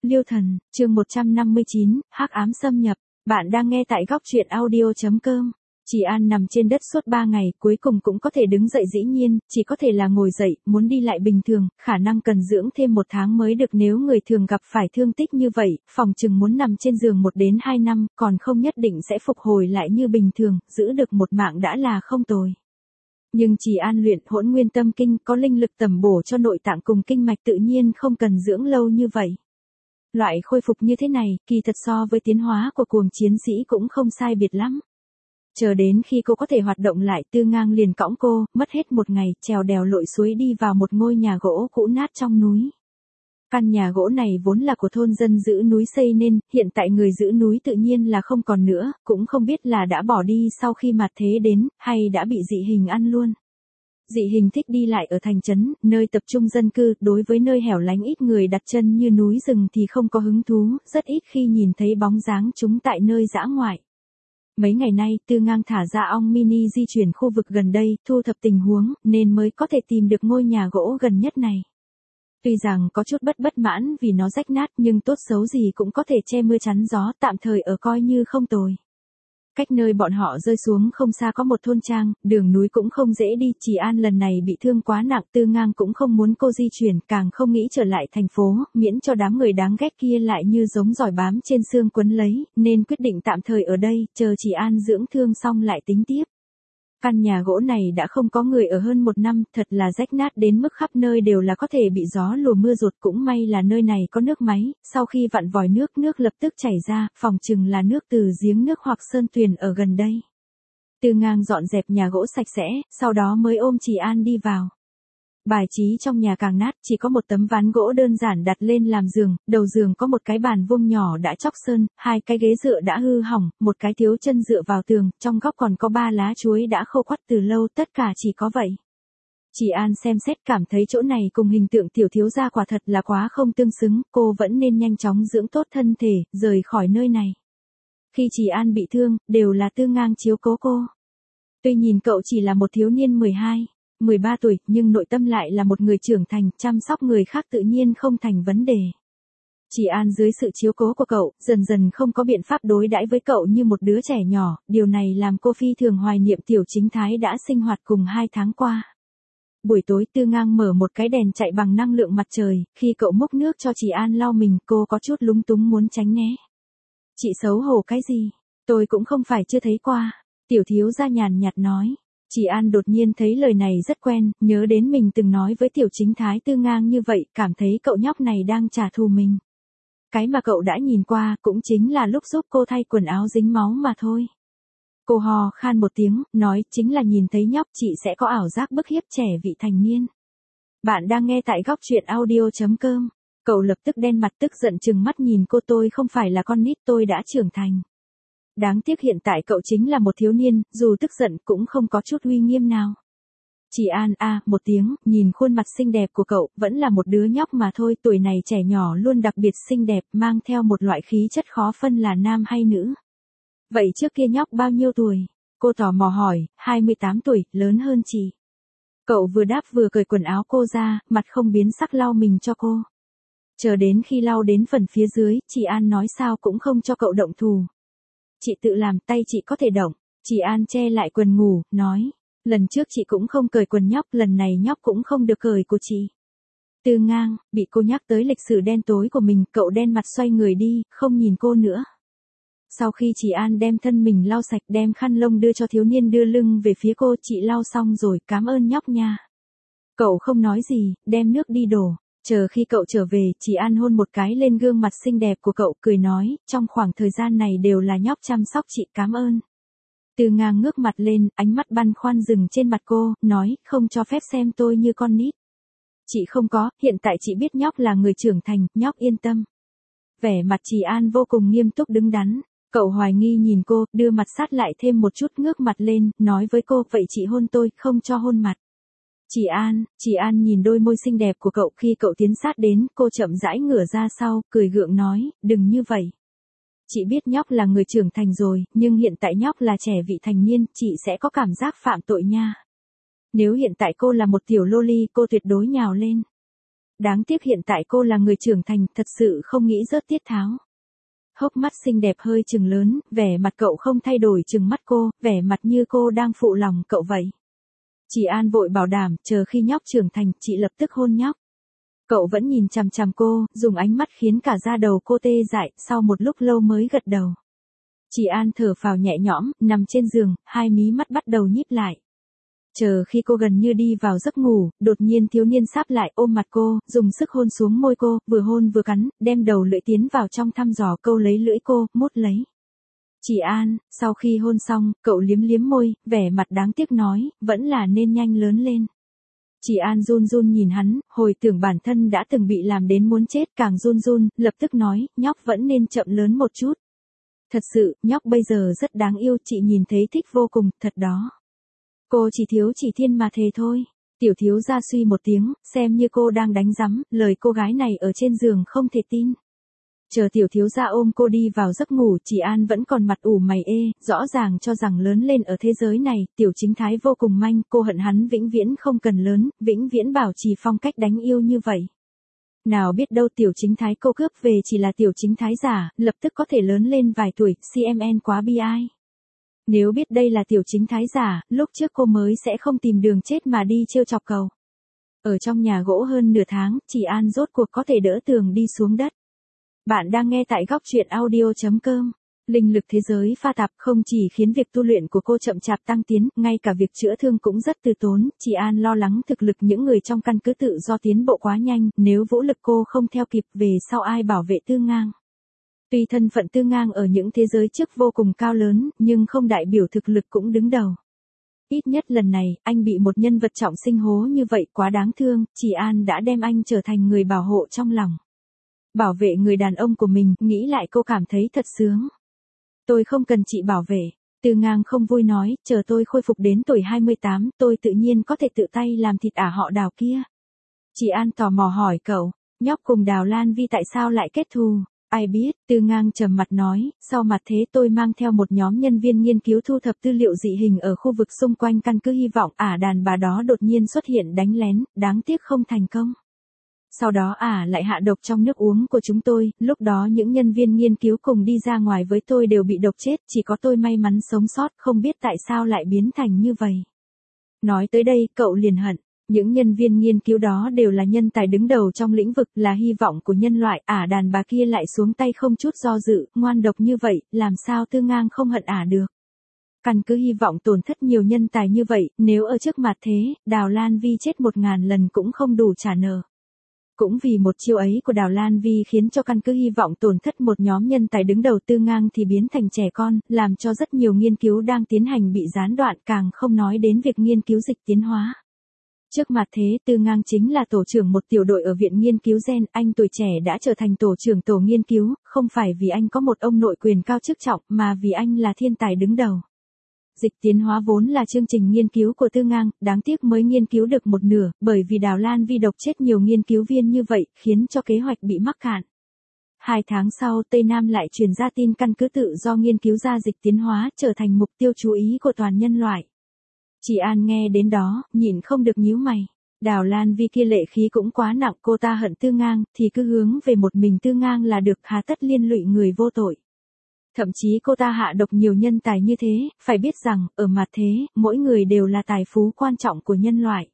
Liêu Thần, chương 159, Hắc ám xâm nhập. Bạn đang nghe tại góc truyện audio.com. Chỉ An nằm trên đất suốt 3 ngày, cuối cùng cũng có thể đứng dậy, dĩ nhiên, chỉ có thể là ngồi dậy, muốn đi lại bình thường, khả năng cần dưỡng thêm 1 tháng mới được. Nếu người thường gặp phải thương tích như vậy, phòng chừng muốn nằm trên giường 1 đến 2 năm, còn không nhất định sẽ phục hồi lại như bình thường, giữ được một mạng đã là không tồi. Nhưng Chỉ An luyện Hỗn Nguyên Tâm Kinh có linh lực tầm bổ cho nội tạng cùng kinh mạch, tự nhiên không cần dưỡng lâu như vậy. Loại khôi phục như thế này, kỳ thật so với tiến hóa của cuồng chiến sĩ cũng không sai biệt lắm. Chờ đến khi cô có thể hoạt động lại, Tư Ngang liền cõng cô, mất hết 1 ngày, trèo đèo lội suối đi vào một ngôi nhà gỗ cũ nát trong núi. Căn nhà gỗ này vốn là của thôn dân giữ núi xây nên, hiện tại người giữ núi tự nhiên là không còn nữa, cũng không biết là đã bỏ đi sau khi mạt thế đến, hay đã bị dị hình ăn luôn. Dị hình thích đi lại ở thành trấn, nơi tập trung dân cư, đối với nơi hẻo lánh ít người đặt chân như núi rừng thì không có hứng thú, rất ít khi nhìn thấy bóng dáng chúng tại nơi dã ngoại. Mấy ngày nay, Tư Ngang thả ra ong mini di chuyển khu vực gần đây, thu thập tình huống, nên mới có thể tìm được ngôi nhà gỗ gần nhất này. Tuy rằng có chút bất mãn vì nó rách nát, nhưng tốt xấu gì cũng có thể che mưa chắn gió, tạm thời ở coi như không tồi. Cách nơi bọn họ rơi xuống không xa có một thôn trang, đường núi cũng không dễ đi. Chỉ An lần này bị thương quá nặng, Tư Ngang cũng không muốn cô di chuyển, càng không nghĩ trở lại thành phố, miễn cho đám người đáng ghét kia lại như giống giỏi bám trên xương quấn lấy, nên quyết định tạm thời ở đây, chờ Chỉ An dưỡng thương xong lại tính tiếp. Căn nhà gỗ này đã không có người ở hơn 1 năm, thật là rách nát đến mức khắp nơi đều là có thể bị gió lùa mưa dột, cũng may là nơi này có nước máy, sau khi vặn vòi nước lập tức chảy ra, phòng chừng là nước từ giếng nước hoặc sơn tuyền ở gần đây. Tư Ngang dọn dẹp nhà gỗ sạch sẽ, sau đó mới ôm Chỉ An đi vào. Bài trí trong nhà càng nát, chỉ có một tấm ván gỗ đơn giản đặt lên làm giường, đầu giường có một cái bàn vuông nhỏ đã chóc sơn, 2 cái ghế dựa đã hư hỏng, một cái thiếu chân dựa vào tường, trong góc còn có 3 lá chuối đã khô quắt từ lâu, tất cả chỉ có vậy. Chỉ An xem xét cảm thấy chỗ này cùng hình tượng tiểu thiếu gia quả thật là quá không tương xứng, cô vẫn nên nhanh chóng dưỡng tốt thân thể, rời khỏi nơi này. Khi Chỉ An bị thương, đều là Tư Ngang chiếu cố cô. Tuy nhìn cậu chỉ là một thiếu niên 13 tuổi, nhưng nội tâm lại là một người trưởng thành, chăm sóc người khác tự nhiên không thành vấn đề. Chỉ An dưới sự chiếu cố của cậu, dần dần không có biện pháp đối đãi với cậu như một đứa trẻ nhỏ, điều này làm cô phi thường hoài niệm Tiểu Chính Thái đã sinh hoạt cùng 2 tháng qua. Buổi tối Tư Ngang mở một cái đèn chạy bằng năng lượng mặt trời, khi cậu múc nước cho Chỉ An lau mình, cô có chút lúng túng muốn tránh né. Chị xấu hổ cái gì? Tôi cũng không phải chưa thấy qua. Tiểu thiếu gia nhàn nhạt nói. Chỉ An đột nhiên thấy lời này rất quen, nhớ đến mình từng nói với Tiểu Chính Thái Tư Ngang như vậy, cảm thấy cậu nhóc này đang trả thù mình. Cái mà cậu đã nhìn qua cũng chính là lúc giúp cô thay quần áo dính máu mà thôi. Cô hò khan một tiếng, nói chính là nhìn thấy nhóc chị sẽ có ảo giác bức hiếp trẻ vị thành niên. Bạn đang nghe tại góc truyện audio.com. Cậu lập tức đen mặt tức giận trừng mắt nhìn cô, tôi không phải là con nít, tôi đã trưởng thành. Đáng tiếc hiện tại cậu chính là một thiếu niên, dù tức giận cũng không có chút uy nghiêm nào. Chỉ An một tiếng, nhìn khuôn mặt xinh đẹp của cậu, vẫn là một đứa nhóc mà thôi, tuổi này trẻ nhỏ luôn đặc biệt xinh đẹp, mang theo một loại khí chất khó phân là nam hay nữ. Vậy trước kia nhóc bao nhiêu tuổi? Cô tò mò hỏi, 28 tuổi, lớn hơn chị. Cậu vừa đáp vừa cởi quần áo cô ra, mặt không biến sắc lau mình cho cô. Chờ đến khi lau đến phần phía dưới, Chỉ An nói sao cũng không cho cậu động thủ. Chị tự làm, tay chị có thể động. Chỉ An che lại quần ngủ, nói. Lần trước chị cũng không cởi quần nhóc, lần này nhóc cũng không được cởi của chị. Tư Ngang, bị cô nhắc tới lịch sử đen tối của mình, cậu đen mặt xoay người đi, không nhìn cô nữa. Sau khi Chỉ An đem thân mình lau sạch, đem khăn lông đưa cho thiếu niên đưa lưng về phía cô, chị lau xong rồi, cảm ơn nhóc nha. Cậu không nói gì, đem nước đi đổ. Chờ khi cậu trở về, Chỉ An hôn một cái lên gương mặt xinh đẹp của cậu, cười nói, trong khoảng thời gian này đều là nhóc chăm sóc chị, cảm ơn. Tư Ngang ngước mặt lên, ánh mắt băn khoăn dừng trên mặt cô, nói, không cho phép xem tôi như con nít. Chị không có, hiện tại chị biết nhóc là người trưởng thành, nhóc yên tâm. Vẻ mặt Chỉ An vô cùng nghiêm túc đứng đắn, cậu hoài nghi nhìn cô, đưa mặt sát lại thêm một chút, ngước mặt lên, nói với cô, vậy chị hôn tôi, không cho hôn mặt. Chỉ An nhìn đôi môi xinh đẹp của cậu, khi cậu tiến sát đến, cô chậm rãi ngửa ra sau, cười gượng nói, đừng như vậy. Chị biết nhóc là người trưởng thành rồi, nhưng hiện tại nhóc là trẻ vị thành niên, chị sẽ có cảm giác phạm tội nha. Nếu hiện tại cô là một tiểu loli, cô tuyệt đối nhào lên. Đáng tiếc hiện tại cô là người trưởng thành, thật sự không nghĩ rớt tiết tháo. Hốc mắt xinh đẹp hơi trừng lớn, vẻ mặt cậu không thay đổi trừng mắt cô, vẻ mặt như cô đang phụ lòng cậu vậy. Chị An vội bảo đảm, chờ khi nhóc trưởng thành, chị lập tức hôn nhóc. Cậu vẫn nhìn chằm chằm cô, dùng ánh mắt khiến cả da đầu cô tê dại, sau một lúc lâu mới gật đầu. Chị An thở phào nhẹ nhõm, nằm trên giường, hai mí mắt bắt đầu nhíp lại. Chờ khi cô gần như đi vào giấc ngủ, đột nhiên thiếu niên sáp lại ôm mặt cô, dùng sức hôn xuống môi cô, vừa hôn vừa cắn, đem đầu lưỡi tiến vào trong thăm dò câu lấy lưỡi cô, mút lấy. Chị An, sau khi hôn xong, cậu liếm liếm môi, vẻ mặt đáng tiếc nói, vẫn là nên nhanh lớn lên. Chị An run run nhìn hắn, hồi tưởng bản thân đã từng bị làm đến muốn chết, càng run run, lập tức nói, nhóc vẫn nên chậm lớn một chút. Thật sự, nhóc bây giờ rất đáng yêu, chị nhìn thấy thích vô cùng, thật đó. Cô chỉ thiếu chỉ thiên mà thề thôi. Tiểu thiếu gia suy một tiếng, xem như cô đang đánh rắm, lời cô gái này ở trên giường không thể tin. Chờ tiểu thiếu gia ôm cô đi vào giấc ngủ, chị An vẫn còn mặt ủ mày ê, rõ ràng cho rằng lớn lên ở thế giới này, tiểu chính thái vô cùng manh, cô hận hắn vĩnh viễn không cần lớn, vĩnh viễn bảo trì phong cách đánh yêu như vậy. Nào biết đâu tiểu chính thái cô cướp về chỉ là tiểu chính thái giả, lập tức có thể lớn lên vài tuổi, CMN quá bi ai. Nếu biết đây là tiểu chính thái giả, lúc trước cô mới sẽ không tìm đường chết mà đi trêu chọc cậu. Ở trong nhà gỗ hơn nửa tháng, chị An rốt cuộc có thể đỡ tường đi xuống đất. Bạn đang nghe tại góc truyện audio.com. Linh lực thế giới pha tạp không chỉ khiến việc tu luyện của cô chậm chạp tăng tiến, ngay cả việc chữa thương cũng rất từ tốn, chị An lo lắng thực lực những người trong căn cứ tự do tiến bộ quá nhanh, nếu vũ lực cô không theo kịp về sau ai bảo vệ Tư Ngang. Tuy thân phận Tư Ngang ở những thế giới trước vô cùng cao lớn, nhưng không đại biểu thực lực cũng đứng đầu. Ít nhất lần này, anh bị một nhân vật trọng sinh hố như vậy quá đáng thương, chị An đã đem anh trở thành người bảo hộ trong lòng. Bảo vệ người đàn ông của mình, nghĩ lại cô cảm thấy thật sướng. Tôi không cần chị bảo vệ. Tư Ngang không vui nói, chờ tôi khôi phục đến tuổi 28, tôi tự nhiên có thể tự tay làm thịt họ Đào kia. Chị An tò mò hỏi cậu, nhóc cùng Đào Lan Vi tại sao lại kết thù? Ai biết, Tư Ngang trầm mặt nói, sau mặt thế tôi mang theo một nhóm nhân viên nghiên cứu thu thập tư liệu dị hình ở khu vực xung quanh căn cứ hy vọng đàn bà đó đột nhiên xuất hiện đánh lén, đáng tiếc không thành công. Sau đó lại hạ độc trong nước uống của chúng tôi, lúc đó những nhân viên nghiên cứu cùng đi ra ngoài với tôi đều bị độc chết, chỉ có tôi may mắn sống sót, không biết tại sao lại biến thành như vậy. Nói tới đây, cậu liền hận. Những nhân viên nghiên cứu đó đều là nhân tài đứng đầu trong lĩnh vực, là hy vọng của nhân loại, đàn bà kia lại xuống tay không chút do dự, ngoan độc như vậy, làm sao Tư Ngang không hận được. Căn cứ hy vọng tổn thất nhiều nhân tài như vậy, nếu ở trước mặt thế, Đào Lan Vi chết 1000 lần cũng không đủ trả nợ. Cũng vì một chiêu ấy của Đào Lan Vi khiến cho căn cứ hy vọng tổn thất một nhóm nhân tài đứng đầu, Tư Ngang thì biến thành trẻ con, làm cho rất nhiều nghiên cứu đang tiến hành bị gián đoạn, càng không nói đến việc nghiên cứu dịch tiến hóa. Trước mặt thế, Tư Ngang chính là tổ trưởng một tiểu đội ở Viện Nghiên cứu Gen, anh tuổi trẻ đã trở thành tổ trưởng tổ nghiên cứu, không phải vì anh có một ông nội quyền cao chức trọng, mà vì anh là thiên tài đứng đầu. Dịch tiến hóa vốn là chương trình nghiên cứu của Tư Ngang, đáng tiếc mới nghiên cứu được một nửa, bởi vì Đào Lan Vi độc chết nhiều nghiên cứu viên như vậy, khiến cho kế hoạch bị mắc cạn. 2 tháng sau, Tây Nam lại truyền ra tin căn cứ tự do nghiên cứu ra dịch tiến hóa, trở thành mục tiêu chú ý của toàn nhân loại. Chị An nghe đến đó, nhịn không được nhíu mày. Đào Lan Vi kia lệ khí cũng quá nặng, cô ta hận Tư Ngang, thì cứ hướng về một mình Tư Ngang là được, hà tất liên lụy người vô tội. Thậm chí cô ta hạ độc nhiều nhân tài như thế, phải biết rằng, ở mặt thế, mỗi người đều là tài phú quan trọng của nhân loại.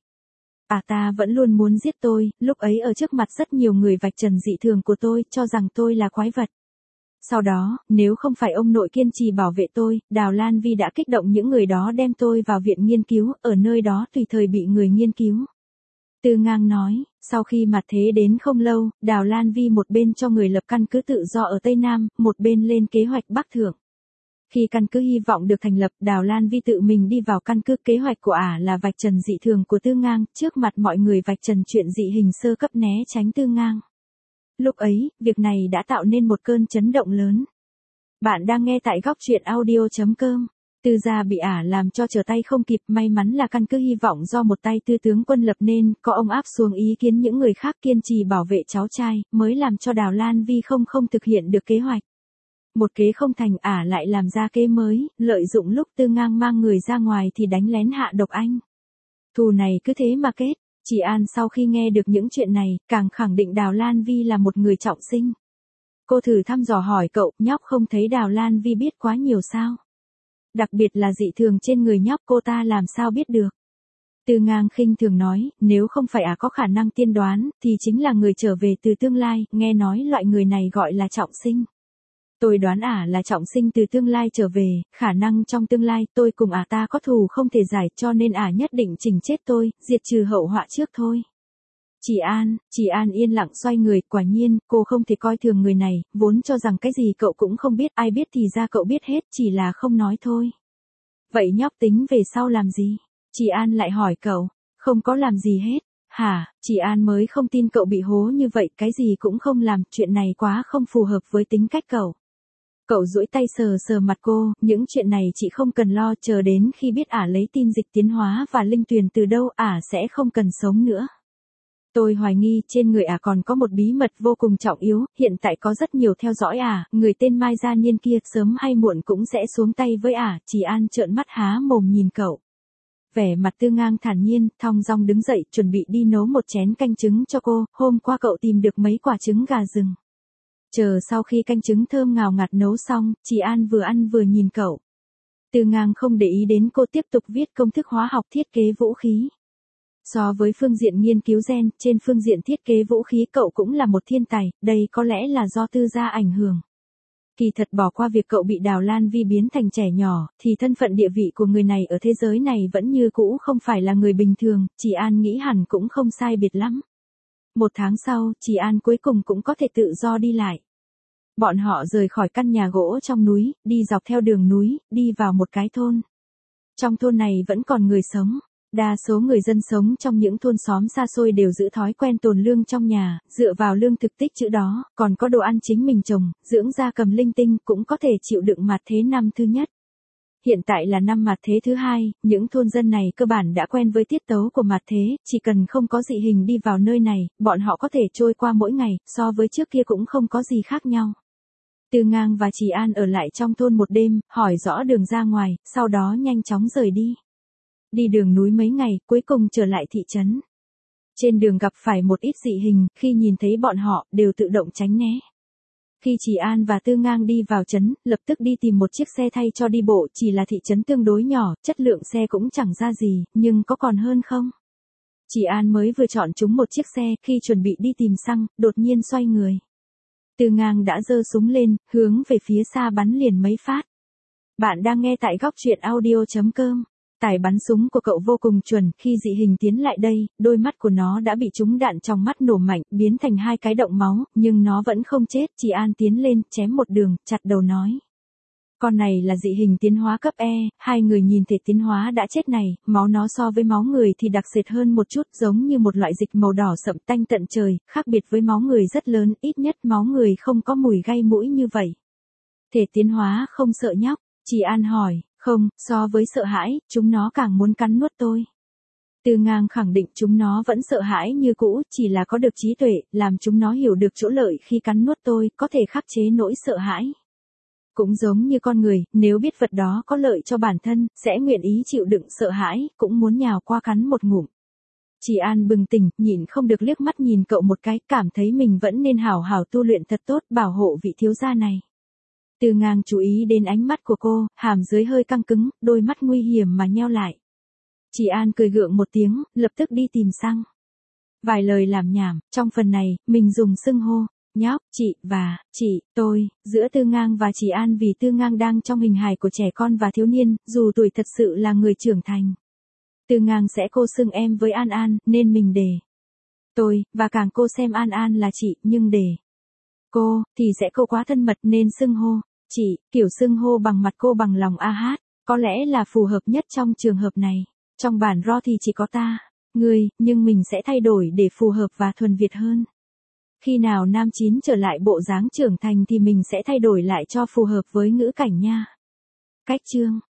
Ta vẫn luôn muốn giết tôi, lúc ấy ở trước mặt rất nhiều người vạch trần dị thường của tôi, cho rằng tôi là quái vật. Sau đó, nếu không phải ông nội kiên trì bảo vệ tôi, Đào Lan Vi đã kích động những người đó đem tôi vào viện nghiên cứu, ở nơi đó tùy thời bị người nghiên cứu. Tư Ngang nói, sau khi mặt thế đến không lâu, Đào Lan Vi một bên cho người lập căn cứ tự do ở Tây Nam, một bên lên kế hoạch Bắc Thượng. Khi căn cứ hy vọng được thành lập, Đào Lan Vi tự mình đi vào căn cứ, kế hoạch của là vạch trần dị thường của Tư Ngang, trước mặt mọi người vạch trần chuyện dị hình sơ cấp né tránh Tư Ngang. Lúc ấy, việc này đã tạo nên một cơn chấn động lớn. Bạn đang nghe tại góc truyện audio.com. Tư gia bị làm cho trở tay không kịp, may mắn là căn cứ hy vọng do một tay Tư tướng quân lập nên, có ông áp xuống ý kiến những người khác kiên trì bảo vệ cháu trai, mới làm cho Đào Lan Vi không thực hiện được kế hoạch. Một kế không thành, lại làm ra kế mới, lợi dụng lúc Tư Ngang mang người ra ngoài thì đánh lén hạ độc anh. Thù này cứ thế mà kết. Chị An sau khi nghe được những chuyện này, càng khẳng định Đào Lan Vi là một người trọng sinh. Cô thử thăm dò hỏi cậu, nhóc không thấy Đào Lan Vi biết quá nhiều sao? Đặc biệt là dị thường trên người nhóc cô ta làm sao biết được? Tư Ngang khinh thường nói, nếu không phải có khả năng tiên đoán, thì chính là người trở về từ tương lai, nghe nói loại người này gọi là trọng sinh. Tôi đoán là trọng sinh từ tương lai trở về, khả năng trong tương lai tôi cùng ta có thù không thể giải cho nên nhất định chỉnh chết tôi, diệt trừ hậu họa trước thôi. Chị An yên lặng xoay người, quả nhiên, cô không thể coi thường người này, vốn cho rằng cái gì cậu cũng không biết, ai biết thì ra cậu biết hết, chỉ là không nói thôi. Vậy nhóc tính về sau làm gì? Chị An lại hỏi cậu, không có làm gì hết. Hả, chị An mới không tin cậu bị hố như vậy, cái gì cũng không làm, chuyện này quá không phù hợp với tính cách cậu. Cậu duỗi tay sờ sờ mặt cô, những chuyện này chị không cần lo, chờ đến khi biết lấy tin dịch tiến hóa và linh tuyền từ đâu sẽ không cần sống nữa. Tôi hoài nghi trên người còn có một bí mật vô cùng trọng yếu, hiện tại có rất nhiều theo dõi người tên Mai Gia Niên kia sớm hay muộn cũng sẽ xuống tay với Chị An trợn mắt há mồm nhìn cậu. Vẻ mặt Tư Ngang thản nhiên, thong dong đứng dậy, chuẩn bị đi nấu một chén canh trứng cho cô, hôm qua cậu tìm được mấy quả trứng gà rừng. Chờ sau khi canh trứng thơm ngào ngạt nấu xong, chị An vừa ăn vừa nhìn cậu. Tư Ngang không để ý đến cô, tiếp tục viết công thức hóa học thiết kế vũ khí. So với phương diện nghiên cứu gen, trên phương diện thiết kế vũ khí cậu cũng là một thiên tài, đây có lẽ là do Tư gia ảnh hưởng. Kỳ thật bỏ qua việc cậu bị Đào Lan Vi biến thành trẻ nhỏ, thì thân phận địa vị của người này ở thế giới này vẫn như cũ không phải là người bình thường, chị An nghĩ hẳn cũng không sai biệt lắm. Một tháng sau, chị An cuối cùng cũng có thể tự do đi lại. Bọn họ rời khỏi căn nhà gỗ trong núi, đi dọc theo đường núi, đi vào một cái thôn. Trong thôn này vẫn còn người sống. Đa số người dân sống trong những thôn xóm xa xôi đều giữ thói quen tồn lương trong nhà, dựa vào lương thực tích trữ đó, còn có đồ ăn chính mình trồng, dưỡng gia cầm linh tinh cũng có thể chịu đựng mạt thế năm thứ nhất. Hiện tại là năm mạt thế thứ hai, những thôn dân này cơ bản đã quen với tiết tấu của mạt thế, chỉ cần không có dị hình đi vào nơi này, bọn họ có thể trôi qua mỗi ngày, so với trước kia cũng không có gì khác nhau. Tư Ngang và chị An ở lại trong thôn một đêm, hỏi rõ đường ra ngoài, sau đó nhanh chóng rời đi. Đi đường núi mấy ngày, cuối cùng trở lại thị trấn. Trên đường gặp phải một ít dị hình, khi nhìn thấy bọn họ, đều tự động tránh né. Khi chị An và Tư Ngang đi vào trấn, lập tức đi tìm một chiếc xe thay cho đi bộ, chỉ là thị trấn tương đối nhỏ, chất lượng xe cũng chẳng ra gì, nhưng có còn hơn không? Chị An mới vừa chọn chúng một chiếc xe, khi chuẩn bị đi tìm xăng, đột nhiên xoay người. Tư Ngang đã giơ súng lên, hướng về phía xa bắn liền mấy phát. Bạn đang nghe tại góc truyện audio.com. Tài bắn súng của cậu vô cùng chuẩn, khi dị hình tiến lại đây, đôi mắt của nó đã bị trúng đạn trong mắt nổ mạnh, biến thành hai cái động máu, nhưng nó vẫn không chết, chị An tiến lên, chém một đường, chặt đầu nói. Con này là dị hình tiến hóa cấp E, hai người nhìn thể tiến hóa đã chết này, máu nó so với máu người thì đặc sệt hơn một chút, giống như một loại dịch màu đỏ sậm tanh tận trời, khác biệt với máu người rất lớn, ít nhất máu người không có mùi gây mũi như vậy. Thể tiến hóa không sợ nhóc, chị An hỏi. Không, so với sợ hãi, chúng nó càng muốn cắn nuốt tôi. Tư Ngang khẳng định chúng nó vẫn sợ hãi như cũ, chỉ là có được trí tuệ, làm chúng nó hiểu được chỗ lợi khi cắn nuốt tôi, có thể khắc chế nỗi sợ hãi. Cũng giống như con người, nếu biết vật đó có lợi cho bản thân, sẽ nguyện ý chịu đựng sợ hãi, cũng muốn nhào qua cắn một ngụm. Chị An bừng tỉnh, nhịn không được liếc mắt nhìn cậu một cái, cảm thấy mình vẫn nên hảo hảo tu luyện thật tốt, bảo hộ vị thiếu gia này. Tư Ngang chú ý đến ánh mắt của cô, hàm dưới hơi căng cứng, đôi mắt nguy hiểm mà nheo lại. Chị An cười gượng một tiếng, lập tức đi tìm xăng. Vài lời làm nhảm, trong phần này, mình dùng xưng hô, nhóc, chị, và, chị, tôi, giữa Tư Ngang và chị An vì Tư Ngang đang trong hình hài của trẻ con và thiếu niên, dù tuổi thật sự là người trưởng thành. Tư Ngang sẽ cô xưng em với An An, nên mình để. Tôi, và càng cô xem An An là chị, nhưng để. Cô, thì sẽ cô quá thân mật nên xưng hô. Chị, kiểu xưng hô bằng mặt cô bằng lòng có lẽ là phù hợp nhất trong trường hợp này. Trong bản RO thì chỉ có ta, ngươi, nhưng mình sẽ thay đổi để phù hợp và thuần Việt hơn. Khi nào nam chín trở lại bộ dáng trưởng thành thì mình sẽ thay đổi lại cho phù hợp với ngữ cảnh nha. Cách chương